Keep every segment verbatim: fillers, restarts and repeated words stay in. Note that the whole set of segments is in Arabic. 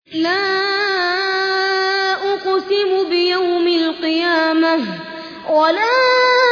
لا أقسم بيوم القيامة ولا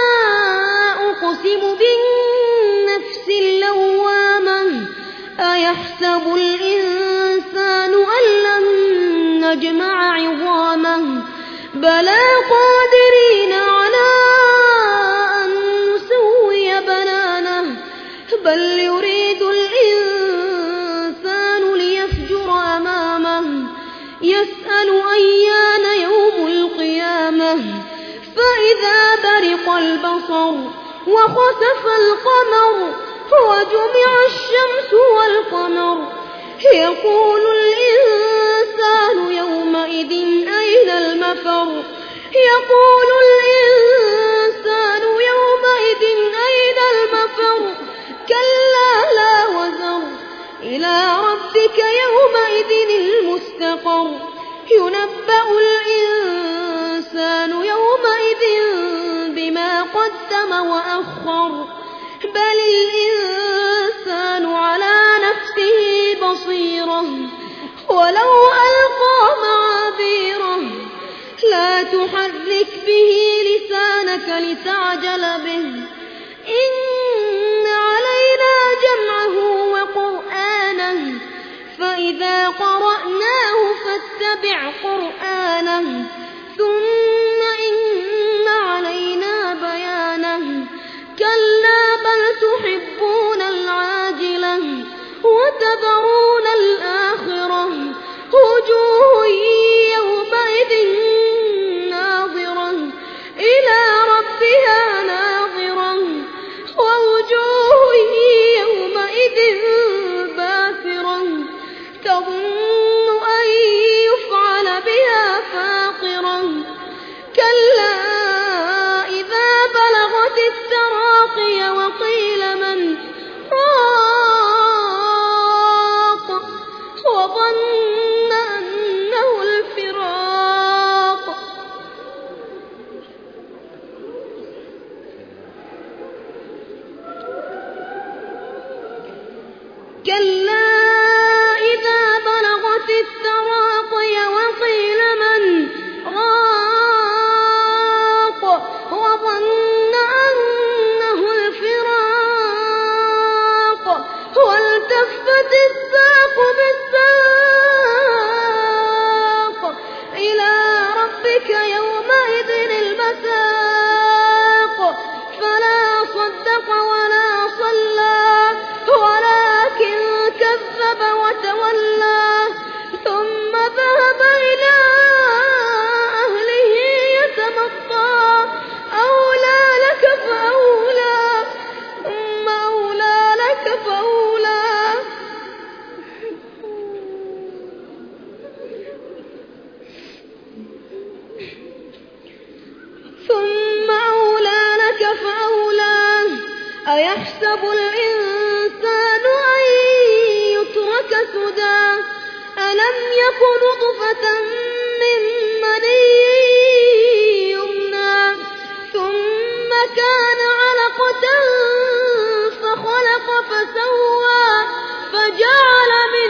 أقسم بالنفس اللوامة أيحسب الإنسان أن لن نجمع عظامه بلى قادرين على أن نسوي بنانه بل يريد الإنسان ليفجر أمامه يسأل أيان يوم القيامة فإذا برق البصر وخسف القمر وجمع الشمس والقمر يقول الإنسان يومئذ أين المفر يقول الإنسان يومئذ أين المفر كلا لا وزر إلى ربك يومئذ المستقر ينبأ الإنسان يومئذ بما قدم وأخر بل الإنسان على نفسه بصيرة ولو ألقى معاذيره لا تحرك به لسانك لتعجل به إن علينا جمعه وقرآنه فإذا قرأناه فاتبع قرآنه ثم إن علينا بيانه كلا بل تحبون العاجلة وتذرون الآخرة وجوه يومئذ ناظرة إلى ربها ناظرة ووجوه يومئذ باسرة تظن أن يفعل بها فاقرة كلا إذا بلغت التراقي وقيل من راق وظن أنه الفراق كلا إذا بلغت التراقي وقيل من راق وظن أنه الفراق والتفت الساق بالساق إلى ربك يومئذ المساق فلا صدق ولا صلى ولكن كذب وتولى ثم ذهب إلى أهله يتمطى أولى لك فأولى ثم أولى لك فأولى ثم أولى لك فأولى أيحسب الإنسان أن يترك سدى ألم يك نطفة من مني يمنى ثم كان علقة فخلق فسوى فجعل من